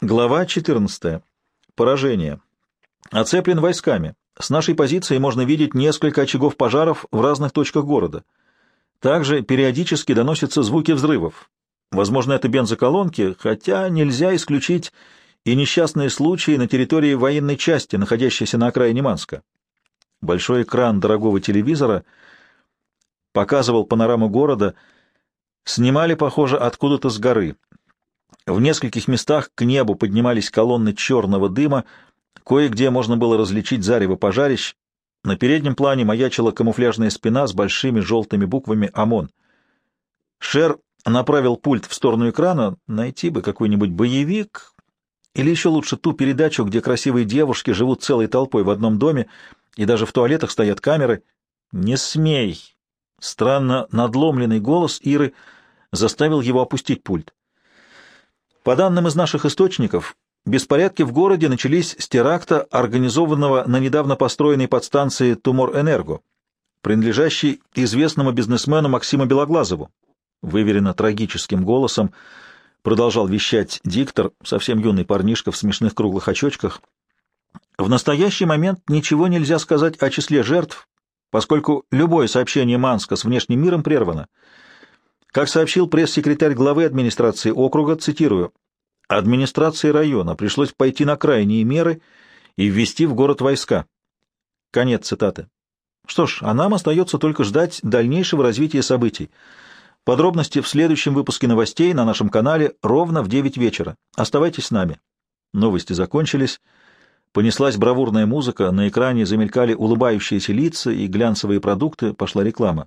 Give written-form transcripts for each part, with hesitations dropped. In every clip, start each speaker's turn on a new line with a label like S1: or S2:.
S1: Глава 14. Поражение. Оцеплен войсками. С нашей позиции можно видеть несколько очагов пожаров в разных точках города. Также периодически доносятся звуки взрывов. Возможно, это бензоколонки, хотя нельзя исключить и несчастные случаи на территории военной части, находящейся на окраине Манска. Большой экран дорогого телевизора показывал панораму города. Снимали, похоже, откуда-то с горы. В нескольких местах к небу поднимались колонны черного дыма, кое-где можно было различить зарево пожарищ. На переднем плане маячила камуфляжная спина с большими желтыми буквами «ОМОН». Шер направил пульт в сторону экрана, найти бы какой-нибудь боевик, или еще лучше ту передачу, где красивые девушки живут целой толпой в одном доме, и даже в туалетах стоят камеры. «Не смей!» Странно надломленный голос Иры заставил его опустить пульт. По данным из наших источников, беспорядки в городе начались с теракта, организованного на недавно построенной подстанции «Тумор-Энерго», принадлежащей известному бизнесмену Максиму Белоглазову. Выверенно трагическим голосом продолжал вещать диктор, совсем юный парнишка в смешных круглых очочках. В настоящий момент ничего нельзя сказать о числе жертв, поскольку любое сообщение Манска с внешним миром прервано. Как сообщил пресс-секретарь главы администрации округа, цитирую, «Администрации района пришлось пойти на крайние меры и ввести в город войска». Конец цитаты. Что ж, а нам остается только ждать дальнейшего развития событий. Подробности в следующем выпуске новостей на нашем канале ровно в 9 вечера. Оставайтесь с нами. Новости закончились. Понеслась бравурная музыка, на экране замелькали улыбающиеся лица и глянцевые продукты, пошла реклама.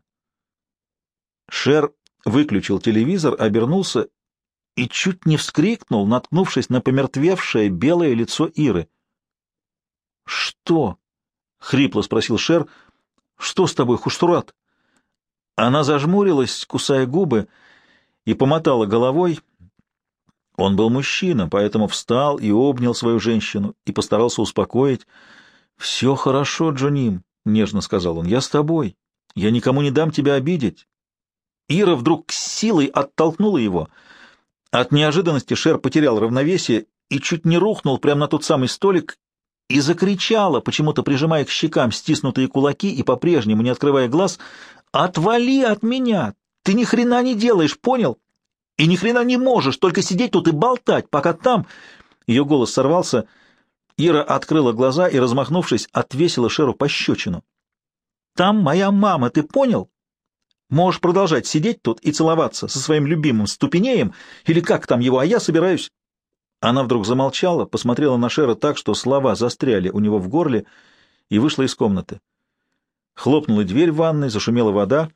S1: Шер выключил телевизор, обернулся и чуть не вскрикнул, наткнувшись на помертвевшее белое лицо Иры. «Что?» — хрипло спросил Шер. «Что с тобой, Хуштурат?» Она зажмурилась, кусая губы, и помотала головой. Он был мужчина, поэтому встал и обнял свою женщину и постарался успокоить. «Все хорошо, Джоним», — нежно сказал он, — «я с тобой. Я никому не дам тебя обидеть». Ира вдруг с силой оттолкнула его. От неожиданности Шер потерял равновесие и чуть не рухнул прямо на тот самый столик и закричала, почему-то прижимая к щекам стиснутые кулаки и по-прежнему не открывая глаз: «Отвали от меня! Ты ни хрена не делаешь, понял? И ни хрена не можешь, только сидеть тут и болтать, пока там...» Ее голос сорвался. Ира открыла глаза и, размахнувшись, отвесила Шеру пощечину. «Там моя мама, ты понял? Можешь продолжать сидеть тут и целоваться со своим любимым ступенеем, или как там его, а я собираюсь...» Она вдруг замолчала, посмотрела на Шера так, что слова застряли у него в горле, и вышла из комнаты. Хлопнула дверь в ванной, зашумела вода.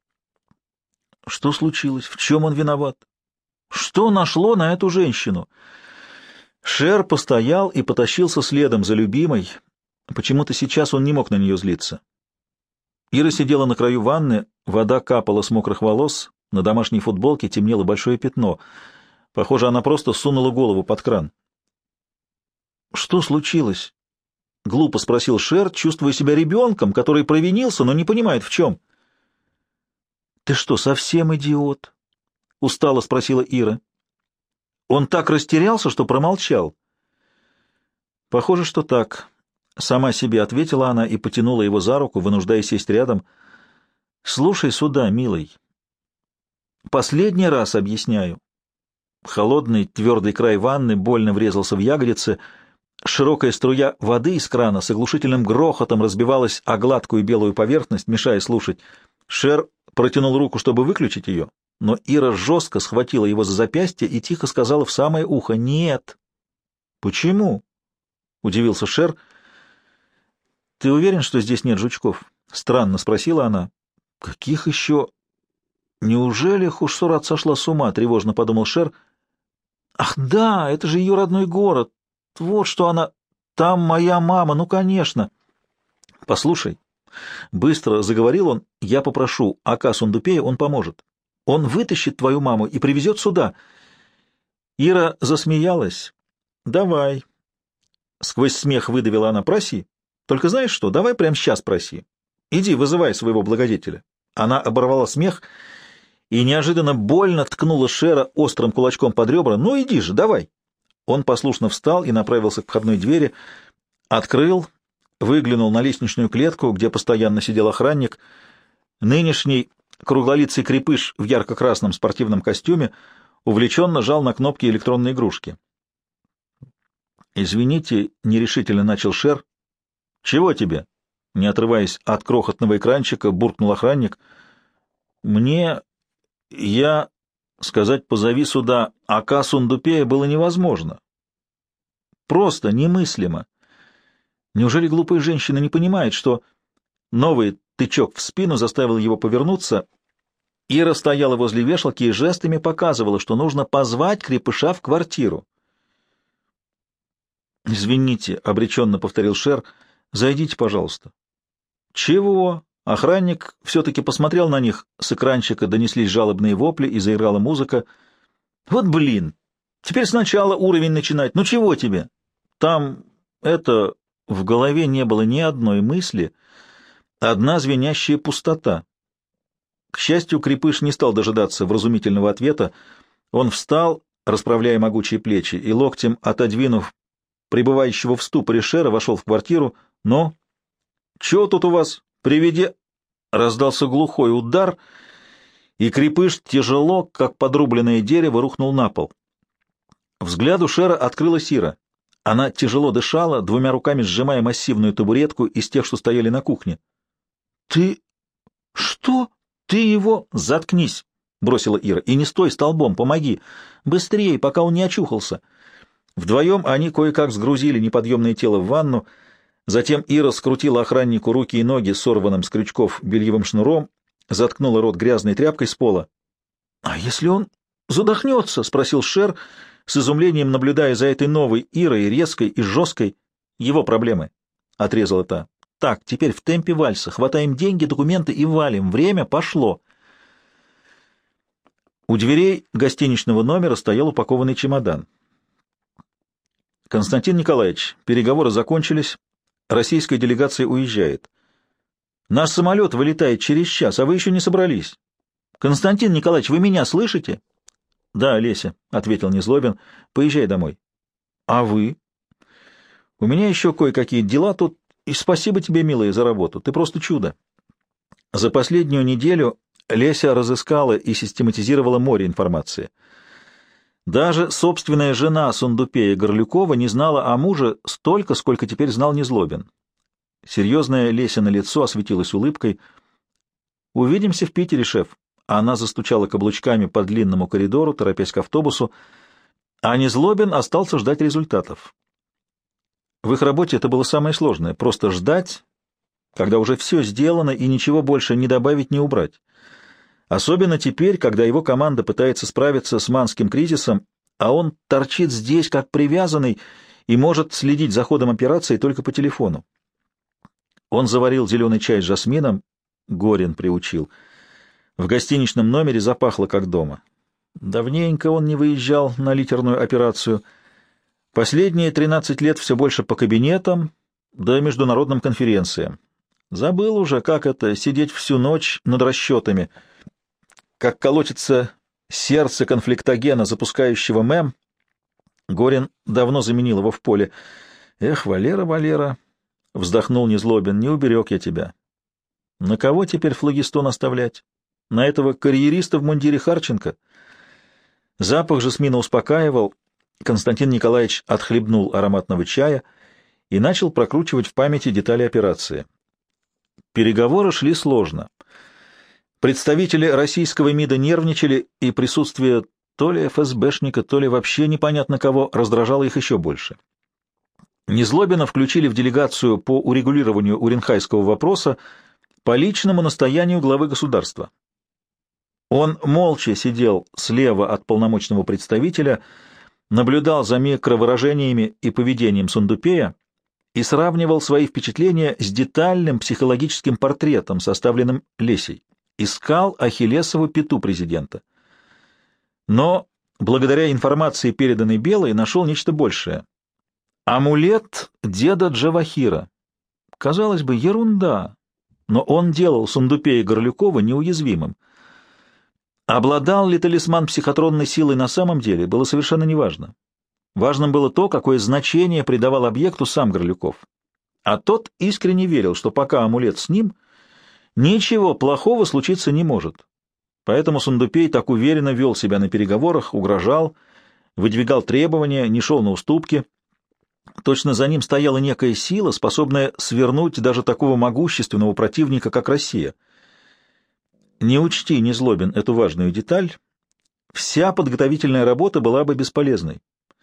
S1: Что случилось? В чем он виноват? Что нашло на эту женщину? Шер постоял и потащился следом за любимой. Почему-то сейчас он не мог на нее злиться. Ира сидела на краю ванны, вода капала с мокрых волос, на домашней футболке темнело большое пятно. Похоже, она просто сунула голову под кран. «Что случилось?» — глупо спросил Шер, чувствуя себя ребенком, который провинился, но не понимает, в чем. «Ты что, совсем идиот?» — устало спросила Ира. Он так растерялся, что промолчал. «Похоже, что так», — сама себе ответила она и потянула его за руку, вынуждая сесть рядом. «Слушай сюда, милый. Последний раз объясняю». Холодный твердый край ванны больно врезался в ягодицы. Широкая струя воды из крана с оглушительным грохотом разбивалась о гладкую белую поверхность, мешая слушать. Шер протянул руку, чтобы выключить ее, но Ира жестко схватила его за запястье и тихо сказала в самое ухо: «Нет». «Почему?» — удивился Шер. «Ты уверен, что здесь нет жучков?» — странно спросила она. «Каких еще?» «Неужели Хуштурат сошла с ума?» — тревожно подумал Шер. «Ах да, это же ее родной город. Вот что она... Там моя мама, ну, конечно». «Послушай», — быстро заговорил он, — «я попрошу Ака Сундупея, он поможет. Он вытащит твою маму и привезет сюда». Ира засмеялась. «Давай». Сквозь смех выдавила она: «Проси. Только знаешь что, давай прямо сейчас проси. Иди, вызывай своего благодетеля». Она оборвала смех и неожиданно больно ткнула Шера острым кулачком под ребра. «Ну иди же, давай». Он послушно встал и направился к входной двери, открыл, выглянул на лестничную клетку, где постоянно сидел охранник. Нынешний круглолицый крепыш в ярко-красном спортивном костюме увлеченно жал на кнопки электронной игрушки. «Извините», — нерешительно начал Шер. «Чего тебе?» — не отрываясь от крохотного экранчика, буркнул охранник. Я сказать «позови сюда Ака Сундупея» было невозможно. Просто немыслимо. Неужели глупая женщина не понимает, что новый тычок в спину заставил его повернуться? Ира стояла возле вешалки и жестами показывала, что нужно позвать крепыша в квартиру. «Извините», — обреченно повторил Шер, — «зайдите, пожалуйста». «Чего?» Охранник все-таки посмотрел на них, с экранчика донеслись жалобные вопли и заиграла музыка. «Вот блин! Теперь сначала уровень начинать. Ну чего тебе?» Там в голове не было ни одной мысли, одна звенящая пустота. К счастью, крепыш не стал дожидаться вразумительного ответа. Он встал, расправляя могучие плечи, и локтем, отодвинув пребывающего в ступоре Шера, вошел в квартиру. «Ну, чё тут у вас? Приведи...» Раздался глухой удар, и крепыш тяжело, как подрубленное дерево, рухнул на пол. Взгляду Шера открылась Ира. Она тяжело дышала, двумя руками сжимая массивную табуретку из тех, что стояли на кухне. «Ты... что? Ты его...» «Заткнись!» — бросила Ира. «И не стой столбом, помоги! Быстрее, пока он не очухался!» Вдвоем они кое-как сгрузили неподъемное тело в ванну. Затем Ира скрутила охраннику руки и ноги сорванным с крючков бельевым шнуром, заткнула рот грязной тряпкой с пола. «А если он задохнется?» — спросил Шер, с изумлением наблюдая за этой новой Ирой, резкой и жесткой. «Его проблемы», — отрезала та. «Так, теперь в темпе вальса. Хватаем деньги, документы и валим. Время пошло». У дверей гостиничного номера стоял упакованный чемодан. «Константин Николаевич, переговоры закончились. Российская делегация уезжает. Наш самолет вылетает через час, а вы еще не собрались. Константин Николаевич, вы меня слышите?» «Да, Леся», — ответил Незлобин, — «поезжай домой». «А вы?» «У меня еще кое-какие дела тут, и спасибо тебе, милая, за работу. Ты просто чудо». За последнюю неделю Леся разыскала и систематизировала море информации. Даже собственная жена Сундупея Горлюкова не знала о муже столько, сколько теперь знал Незлобин. Серьезное Лесино лицо осветилось улыбкой. «Увидимся в Питере, шеф». Она застучала каблучками по длинному коридору, торопясь к автобусу, а Незлобин остался ждать результатов. В их работе это было самое сложное — просто ждать, когда уже все сделано и ничего больше не добавить, не убрать. Особенно теперь, когда его команда пытается справиться с Манским кризисом, а он торчит здесь как привязанный и может следить за ходом операции только по телефону. Он заварил зеленый чай с жасмином, Горин приучил. В гостиничном номере запахло как дома. Давненько он не выезжал на литерную операцию. Последние 13 лет все больше по кабинетам, да международным конференциям. Забыл уже, как это — сидеть всю ночь над расчетами, как колотится сердце конфликтогена, запускающего МЭМ. Горин давно заменил его в поле. «Эх, Валера, Валера!» — вздохнул Незлобин. «Не уберег я тебя. На кого теперь флагистон оставлять? На этого карьериста в мундире Харченко?» Запах жасмина успокаивал. Константин Николаевич отхлебнул ароматного чая и начал прокручивать в памяти детали операции. Переговоры шли сложно. Представители российского МИДа нервничали, и присутствие то ли ФСБшника, то ли вообще непонятно кого раздражало их еще больше. Незлобина включили в делегацию по урегулированию уренхайского вопроса по личному настоянию главы государства. Он молча сидел слева от полномочного представителя, наблюдал за микровыражениями и поведением Сундупея и сравнивал свои впечатления с детальным психологическим портретом, составленным Лесей. Искал ахиллесову пяту президента. Но, благодаря информации, переданной Белой, нашел нечто большее. Амулет деда Джавахира. Казалось бы, ерунда, но он делал Сундупея Горлюкова неуязвимым. Обладал ли талисман психотронной силой на самом деле, было совершенно неважно. Важным было то, какое значение придавал объекту сам Горлюков. А тот искренне верил, что пока амулет с ним, ничего плохого случиться не может. Поэтому Сундупей так уверенно вел себя на переговорах, угрожал, выдвигал требования, не шел на уступки. Точно за ним стояла некая сила, способная свернуть даже такого могущественного противника, как Россия. Не учти, Незлобин, эту важную деталь, вся подготовительная работа была бы бесполезной.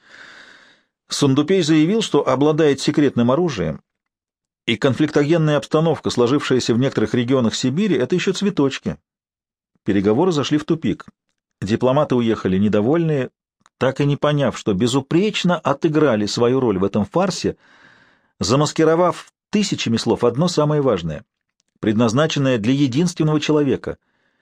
S1: Сундупей заявил, что обладает секретным оружием, и конфликтогенная обстановка, сложившаяся в некоторых регионах Сибири, — это еще цветочки. Переговоры зашли в тупик. Дипломаты уехали недовольные, так и не поняв, что безупречно отыграли свою роль в этом фарсе, замаскировав тысячами слов одно самое важное, предназначенное для единственного человека.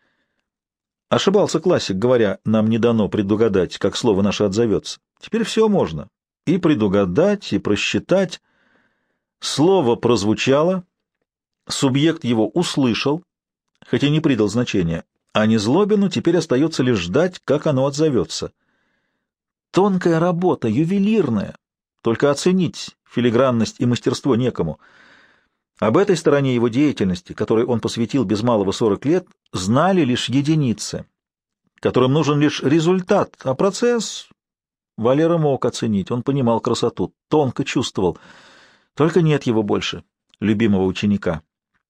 S1: Ошибался классик, говоря, нам не дано предугадать, как слово наше отзовется. Теперь все можно. И предугадать, и просчитать. Слово прозвучало, субъект его услышал, хотя не придал значения, а Незлобину теперь остается лишь ждать, как оно отзовется. Тонкая работа, ювелирная, только оценить филигранность и мастерство некому. Об этой стороне его деятельности, которой он посвятил без малого 40 лет, знали лишь единицы, которым нужен лишь результат, а процесс Валера мог оценить, он понимал красоту, тонко чувствовал, только нет его больше, любимого ученика.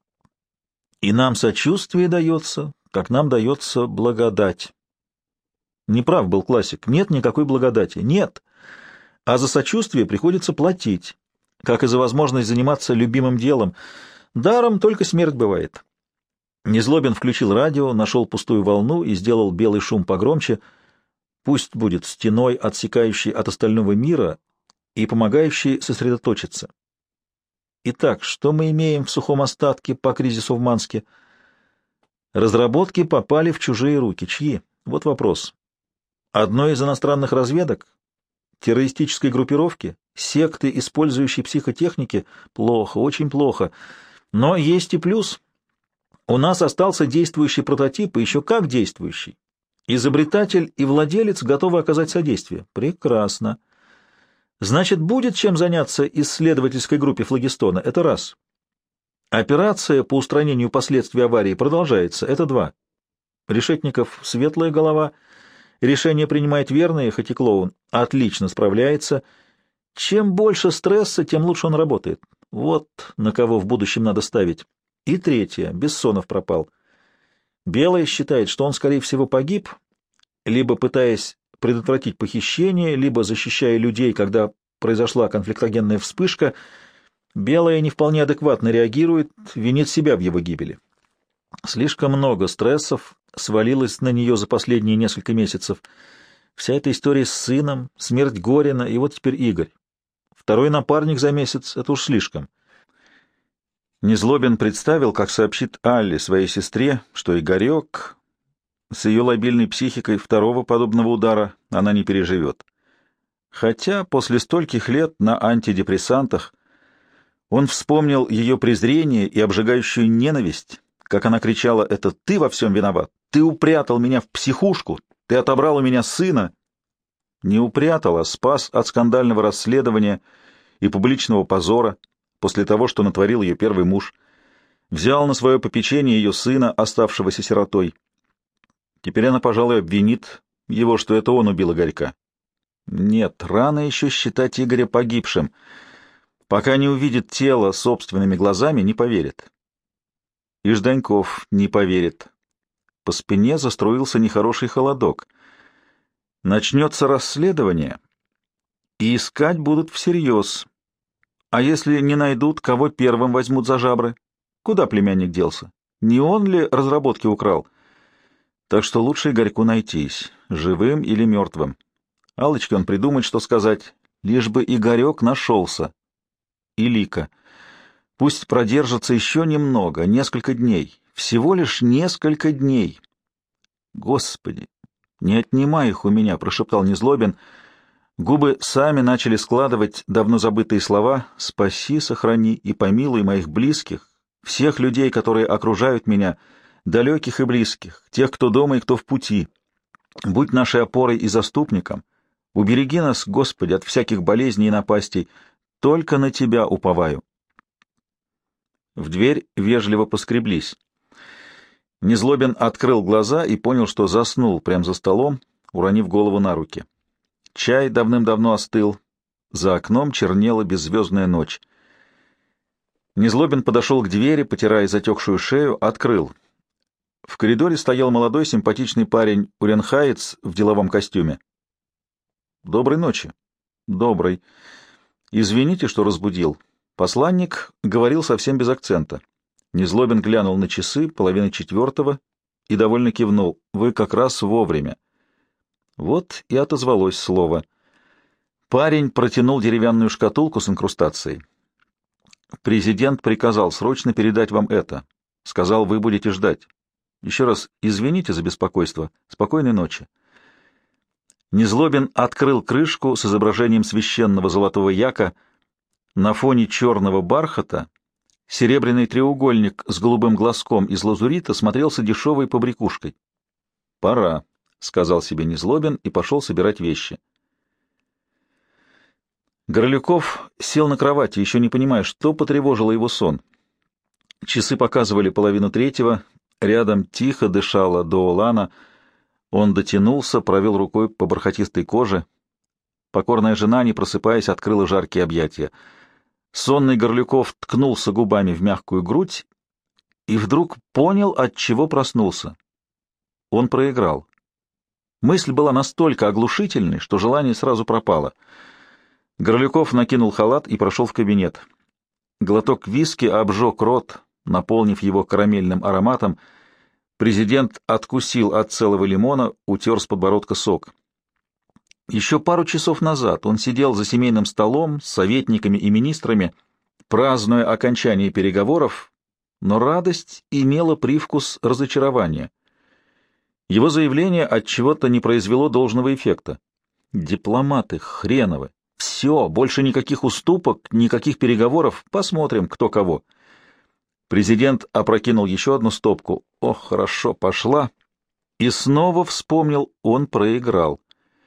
S1: И нам сочувствие дается, как нам дается благодать. Неправ был классик, нет никакой благодати, нет, а за сочувствие приходится платить, как и за возможность заниматься любимым делом. Даром только смерть бывает. Незлобин включил радио, нашел пустую волну и сделал белый шум погромче, пусть будет стеной, отсекающей от остального мира и помогающей сосредоточиться. Итак, что мы имеем в сухом остатке по кризису в Манске? Разработки попали в чужие руки. Чьи? Вот вопрос. Одной из иностранных разведок? Террористической группировки? Секты, использующей психотехники? Плохо, очень плохо. Но есть и плюс. У нас остался действующий прототип, и еще как действующий. Изобретатель и владелец готовы оказать содействие. Прекрасно. Значит, будет чем заняться исследовательской группе флагистона. Это раз. Операция по устранению последствий аварии продолжается. Это два. Решетников — светлая голова. Решение принимает верное, хоть и клоун. Отлично справляется. Чем больше стресса, тем лучше он работает. Вот на кого в будущем надо ставить. И третье. Бессонов пропал. Белый считает, что он, скорее всего, погиб, либо пытаясь предотвратить похищение, либо защищая людей, когда произошла конфликтогенная вспышка. Белая не вполне адекватно реагирует, винит себя в его гибели. Слишком много стрессов свалилось на нее за последние несколько месяцев. Вся эта история с сыном, смерть Горина, и вот теперь Игорь. Второй напарник за месяц — это уж слишком. Незлобин представил, как сообщит Алле, своей сестре, что Игорек с ее лобильной психикой второго подобного удара она не переживет. Хотя после стольких лет на антидепрессантах он вспомнил ее презрение и обжигающую ненависть, как она кричала: «Это ты во всем виноват! Ты упрятал меня в психушку! Ты отобрал у меня сына!» Не упрятал, а спас от скандального расследования и публичного позора после того, что натворил ее первый муж. Взял на свое попечение ее сына, оставшегося сиротой. Теперь она, пожалуй, обвинит его, что это он убил Игорька. Нет, рано еще считать Игоря погибшим. Пока не увидит тело собственными глазами, не поверит. И Жданьков не поверит. По спине заструился нехороший холодок. Начнется расследование, и искать будут всерьез. А если не найдут, кого первым возьмут за жабры? Куда племянник делся? Не он ли разработки украл? Так что лучше Игорьку найтись, живым или мертвым. Аллочке он придумает, что сказать, лишь бы Игорек нашелся. И Лика. Пусть продержится еще немного, несколько дней. Всего лишь несколько дней. Господи, не отнимай их у меня, прошептал Незлобин. Губы сами начали складывать давно забытые слова: «Спаси, сохрани и помилуй моих близких, всех людей, которые окружают меня, далеких и близких, тех, кто дома и кто в пути. Будь нашей опорой и заступником, Убереги нас, Господи, от всяких болезней и напастей. Только на Тебя уповаю. В дверь вежливо поскреблись. Незлобин открыл глаза и понял, что заснул прямо за столом, уронив голову на руки. Чай давным-давно остыл. За окном чернела беззвездная ночь. Незлобин подошел к двери, потирая затекшую шею, открыл. В коридоре стоял молодой симпатичный парень уренхаец в деловом костюме. «Доброй ночи». «Доброй. Извините, что разбудил». Посланник говорил совсем без акцента. Незлобин глянул на часы, 3:30, и довольно кивнул. «Вы как раз вовремя». Вот и отозвалось слово. Парень протянул деревянную шкатулку с инкрустацией. «Президент приказал срочно передать вам это. Сказал, вы будете ждать. Еще раз извините за беспокойство. Спокойной ночи». Незлобин открыл крышку с изображением священного золотого яка. На фоне черного бархата серебряный треугольник с голубым глазком из лазурита смотрелся дешевой побрякушкой. «Пора», — сказал себе Незлобин и пошел собирать вещи. Горлюков сел на кровати, еще не понимая, что потревожило его сон. Часы показывали 2:30, рядом тихо дышала Доолана. Он дотянулся, провел рукой по бархатистой коже. Покорная жена, не просыпаясь, открыла жаркие объятия. Сонный Горлюков ткнулся губами в мягкую грудь и вдруг понял, от чего проснулся. Он проиграл. Мысль была настолько оглушительной, что желание сразу пропало. Горлюков накинул халат и прошел в кабинет. Глоток виски обжег рот, наполнив его карамельным ароматом. Президент откусил от целого лимона, утер с подбородка сок. Еще пару часов назад он сидел за семейным столом с советниками и министрами, празднуя окончание переговоров, но радость имела привкус разочарования. Его заявление отчего-то не произвело должного эффекта. Дипломаты хреновы. Все, больше никаких уступок, никаких переговоров. Посмотрим, кто кого. Президент опрокинул еще одну стопку. Ох, хорошо, пошла. И снова вспомнил, он проиграл.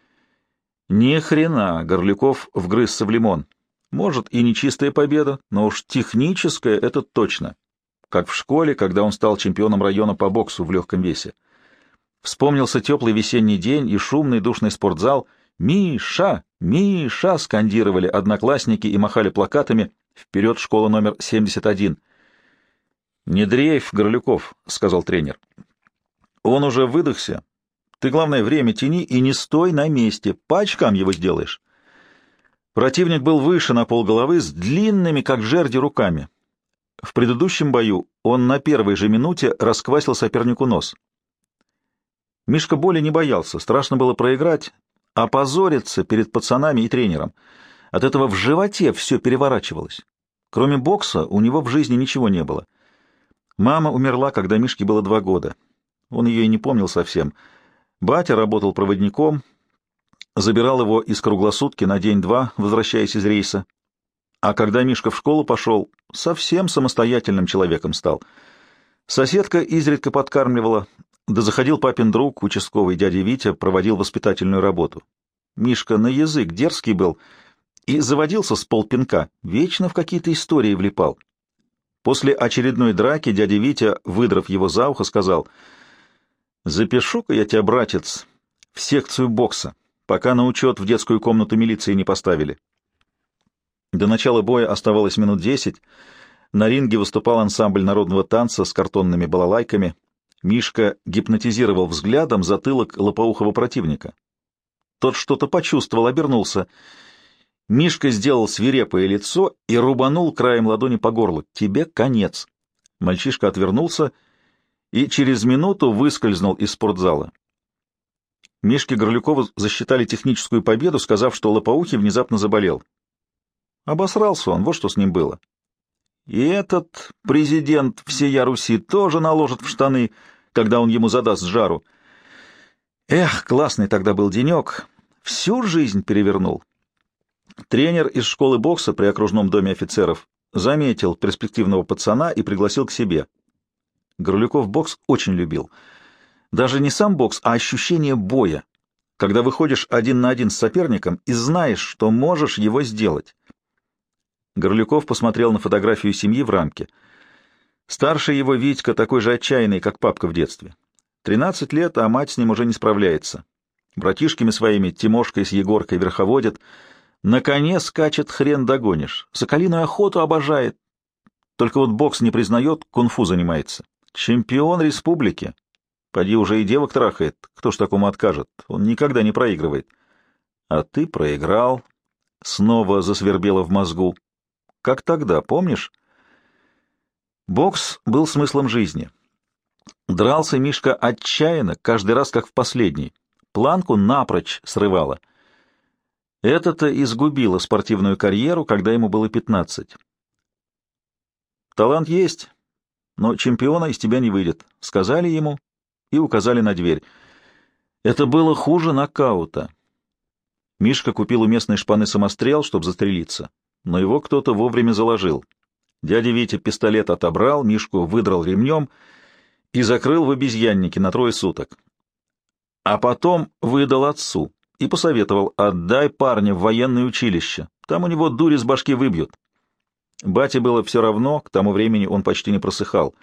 S1: Ни хрена, Горлюков вгрызся в лимон. Может, и не чистая победа, но уж техническая это точно. Как в школе, когда он стал чемпионом района по боксу в легком весе. Вспомнился теплый весенний день и шумный душный спортзал. «Миша! Миша!» — скандировали одноклассники и махали плакатами. «Вперед, школа номер 71!» «Не дрейф, Горлюков», — сказал тренер. «Он уже выдохся. Ты, главное, время тяни и не стой на месте. По очкам его сделаешь». Противник был выше на полголовы, с длинными, как жерди, руками. В предыдущем бою он на первой же минуте расквасил сопернику нос. Мишка боли не боялся, страшно было проиграть, опозориться перед пацанами и тренером. От этого в животе все переворачивалось. Кроме бокса у него в жизни ничего не было. Мама умерла, когда Мишке было 2 года. Он ее и не помнил совсем. Батя работал проводником, забирал его из круглосутки на день-два, возвращаясь из рейса. А когда Мишка в школу пошел, совсем самостоятельным человеком стал. Соседка изредка подкармливала, да заходил папин друг, участковый дядя Витя, проводил воспитательную работу. Мишка на язык дерзкий был и заводился с полпинка, вечно в какие-то истории влипал. После очередной драки дядя Витя, выдрав его за ухо, сказал: «Запишу-ка я тебя, братец, в секцию бокса, пока на учет в детскую комнату милиции не поставили». До начала боя оставалось минут 10. На ринге выступал ансамбль народного танца с картонными балалайками. Мишка гипнотизировал взглядом затылок лопоухого противника. Тот что-то почувствовал, обернулся. Мишка сделал свирепое лицо и рубанул краем ладони по горлу. «Тебе конец». Мальчишка отвернулся и через минуту выскользнул из спортзала. Мишке Горлюкову засчитали техническую победу, сказав, что лопоухий внезапно заболел. Обосрался он, вот что с ним было. И этот президент всея Руси тоже наложит в штаны, когда он ему задаст жару. Эх, классный тогда был денек. Всю жизнь перевернул. Тренер из школы бокса при окружном доме офицеров заметил перспективного пацана и пригласил к себе. Горлюков бокс очень любил. Даже не сам бокс, а ощущение боя. когда выходишь один на один с соперником и знаешь, что можешь его сделать. Горлюков посмотрел на фотографию семьи в рамке. Старший его Витька такой же отчаянный, как папка в детстве. 13 лет, а мать с ним уже не справляется. Братишками своими Тимошкой с Егоркой верховодят. На коне скачет, хрен догонишь. Соколиную охоту обожает. Только вот бокс не признает, кунг-фу занимается. Чемпион республики. Поди уже и девок трахает. Кто ж такому откажет? Он никогда не проигрывает. А ты проиграл. Снова засвербело в мозгу. Как тогда, помнишь? Бокс был смыслом жизни. Дрался Мишка отчаянно, каждый раз как в последний. Планку напрочь срывало. Это-то изгубило спортивную карьеру, когда ему было 15. «Талант есть, но чемпиона из тебя не выйдет», — сказали ему и указали на дверь. Это было хуже нокаута. Мишка купил у местной шпаны самострел, чтобы застрелиться, но его кто-то вовремя заложил. Дядя Витя пистолет отобрал, Мишку выдрал ремнем и закрыл в обезьяннике на 3 суток. А потом выдал отцу и посоветовал: «Отдай парня в военное училище, там у него дури с башки выбьют». Бате было все равно, к тому времени он почти не просыхал.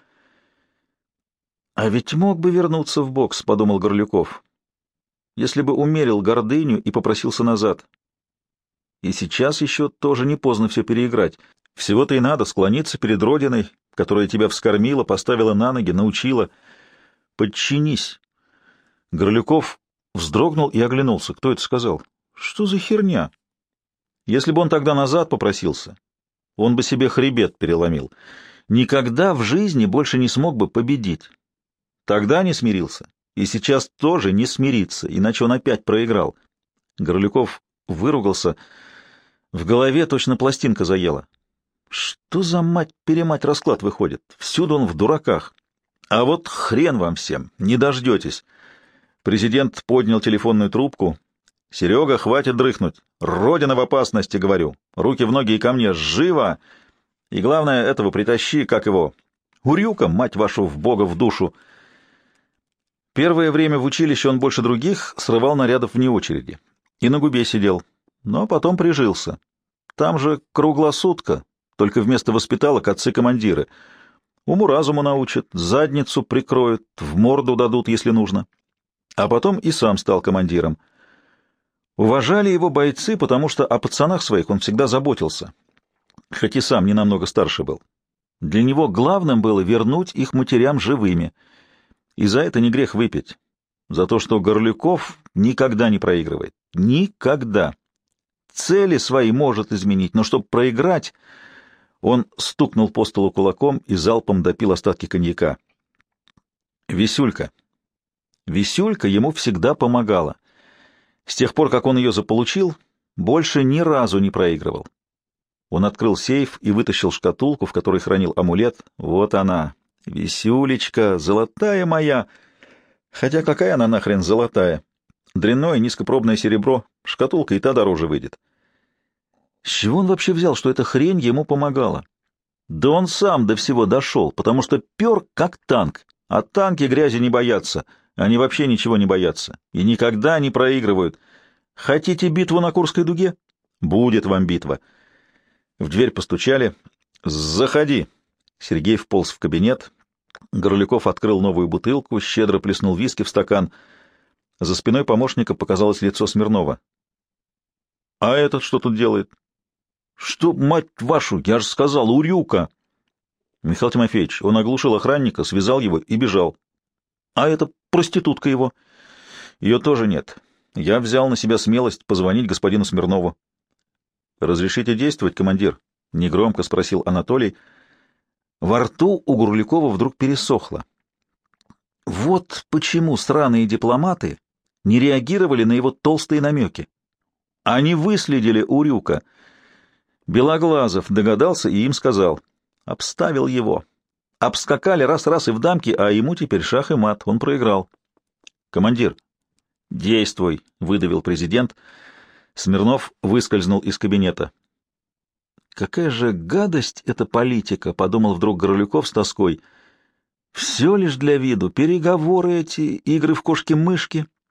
S1: «А ведь мог бы вернуться в бокс», — подумал Горлюков, «если бы умерил гордыню и попросился назад. И сейчас еще тоже не поздно все переиграть. Всего-то и надо склониться перед Родиной, которая тебя вскормила, поставила на ноги, научила. Подчинись». Горлюков вздрогнул и оглянулся. Кто это сказал? Что за херня? Если бы он тогда назад попросился, он бы себе хребет переломил. Никогда в жизни больше не смог бы победить. Тогда не смирился, и сейчас тоже не смирится, иначе он опять проиграл. Горлюков выругался. В голове точно пластинка заела. Что за мать-перемать расклад выходит? Всюду он в дураках. А вот хрен вам всем, не дождетесь. Президент поднял телефонную трубку. «Серега, хватит дрыхнуть. Родина в опасности, говорю. Руки в ноги и ко мне. Живо! И главное, этого притащи, как его. Урюка, мать вашу, в бога в душу». Первое время в училище он больше других срывал нарядов вне очереди. И на губе сидел. Но потом прижился. Там же круглосутка, только вместо воспиталок отцы-командиры. Уму-разуму научат, задницу прикроют, в морду дадут, если нужно. А потом и сам стал командиром. Уважали его бойцы, потому что о пацанах своих он всегда заботился, хоть и сам не намного старше был. Для него главным было вернуть их матерям живыми, и за это не грех выпить. За то, что Горлюков никогда не проигрывает. Никогда. Цели свои может изменить, но чтобы проиграть, он стукнул по столу кулаком и залпом допил остатки коньяка. Висюлька. Висюлька ему всегда помогала. С тех пор, как он ее заполучил, больше ни разу не проигрывал. Он открыл сейф и вытащил шкатулку, в которой хранил амулет. Вот она, Висюлечка, золотая моя. Хотя какая она нахрен золотая? Дрянное низкопробное серебро, шкатулка и та дороже выйдет. С чего он вообще взял, что эта хрень ему помогала? Да он сам до всего дошел, потому что пер как танк, а танки грязи не боятся. Они вообще ничего не боятся и никогда не проигрывают. Хотите битву на Курской дуге? Будет вам битва. В дверь постучали. «Заходи». Сергей вполз в кабинет. Горлюков открыл новую бутылку, щедро плеснул виски в стакан. За спиной помощника показалось лицо Смирнова. «А этот что тут делает?» «Что, мать вашу, я же сказал, урюка!» «Михаил Тимофеевич, он оглушил охранника, связал его и бежал». «А это проститутка его?» «Ее тоже нет. Я взял на себя смелость позвонить господину Смирнову». «Разрешите действовать, командир?» — негромко спросил Анатолий. Во рту у Горлюкова вдруг пересохло. Вот почему сраные дипломаты не реагировали на его толстые намеки. Они выследили урюка. Белоглазов догадался и им сказал. Обставил его. Обскакали раз-раз и в дамки, а ему теперь шах и мат. Он проиграл. «Командир». «Действуй», — выдавил президент. Смирнов выскользнул из кабинета. «Какая же гадость эта политика», — подумал вдруг Горлюков с тоской. «Все лишь для виду, переговоры эти, игры в кошки-мышки.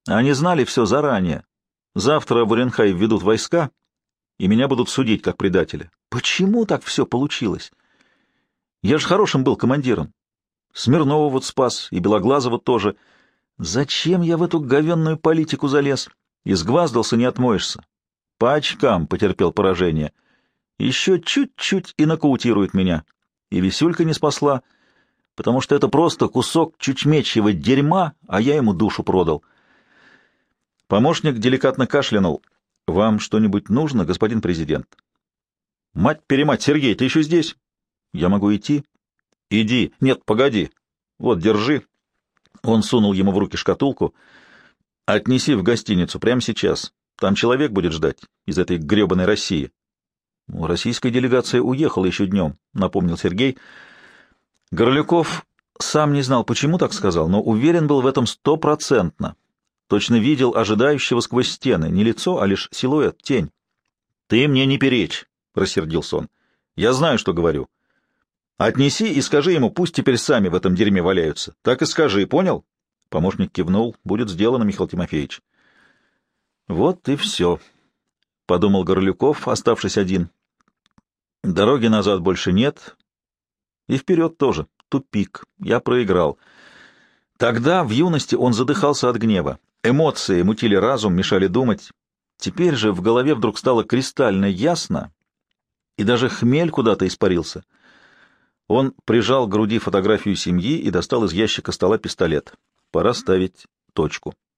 S1: Они знали все заранее. Завтра в Уренхай введут войска, и меня будут судить как предателя. Почему так все получилось? Я же хорошим был командиром. Смирнова вот спас, и Белоглазова тоже. Зачем я в эту говенную политику залез? Изгваздался, не отмоешься. По очкам потерпел поражение. Еще чуть-чуть и нокаутирует меня. И Висюлька не спасла, потому что это просто кусок чучмечьего дерьма, а я ему душу продал. Помощник деликатно кашлянул. «Вам что-нибудь нужно, господин президент?» «Мать-перемать, Сергей, ты еще здесь?» «Я могу идти?» «Иди. Нет, погоди. Вот, держи». Он сунул ему в руки шкатулку. «Отнеси в гостиницу прямо сейчас. Там человек будет ждать из этой гребаной России». «Российская делегация уехала еще днем», — напомнил Сергей. Горлюков сам не знал, почему так сказал, но уверен был в этом 100%. Точно видел ожидающего сквозь стены, не лицо, а лишь силуэт, тень. «Ты мне не перечь», — рассердился он. «Я знаю, что говорю. Отнеси и скажи ему, пусть теперь сами в этом дерьме валяются. Так и скажи, понял?» Помощник кивнул. «Будет сделано, Михаил Тимофеевич». «Вот и все», — подумал Горлюков, оставшись один. «Дороги назад больше нет. И вперед тоже. Тупик. Я проиграл». Тогда, в юности, он задыхался от гнева. Эмоции мутили разум, мешали думать. Теперь же в голове вдруг стало кристально ясно, и даже хмель куда-то испарился. Он прижал к груди фотографию семьи и достал из ящика стола пистолет. Пора ставить точку.